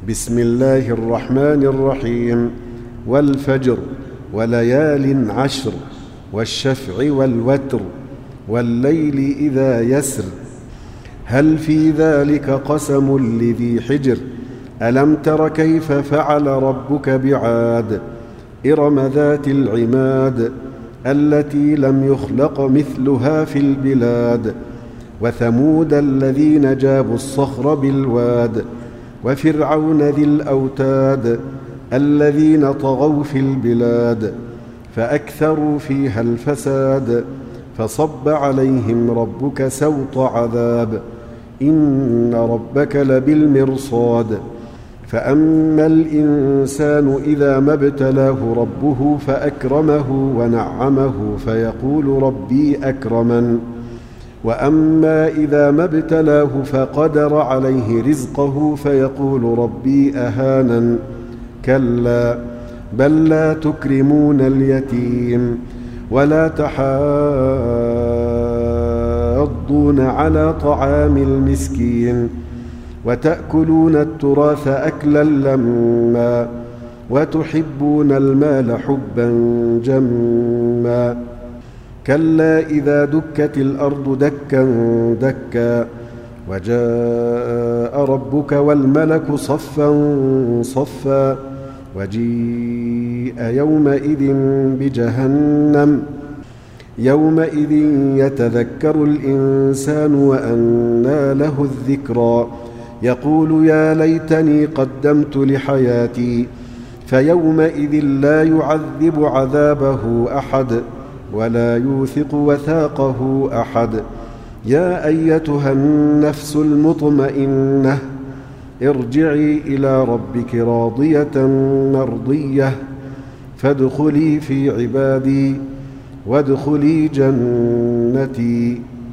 بسم الله الرحمن الرحيم. والفجر وليال عشر والشفع والوتر والليل إذا يسر هل في ذلك قسم لذي حجر ألم تر كيف فعل ربك بعاد إرم ذات العماد التي لم يخلق مثلها في البلاد وثمود الذين جابوا الصخر بالواد وفرعون ذي الأوتاد الذين طغوا في البلاد فأكثروا فيها الفساد فصب عليهم ربك سوط عذاب إن ربك لبالمرصاد فأما الإنسان إذا ما ابتلاه ربه فأكرمه ونعمه فيقول ربي أكرمن وأما إذا ما ابتلاه فقدر عليه رزقه فيقول ربي أهانن كلا بل لا تكرمون اليتيم ولا تحاضون على طعام المسكين وتأكلون التراث أكلا لما وتحبون المال حبا جما كلا إذا دكت الأرض دكا دكا وجاء ربك والملك صفا صفا وجيء يومئذ بجهنم يومئذ يتذكر الإنسان وأنى له الذكرى يقول يا ليتني قدمت لحياتي فيومئذ لا يعذب عذابه أحد ولا يوثق وثاقه أحد يا أيتها النفس المطمئنة ارجعي إلى ربك راضية مرضية فادخلي في عبادي وادخلي جنتي.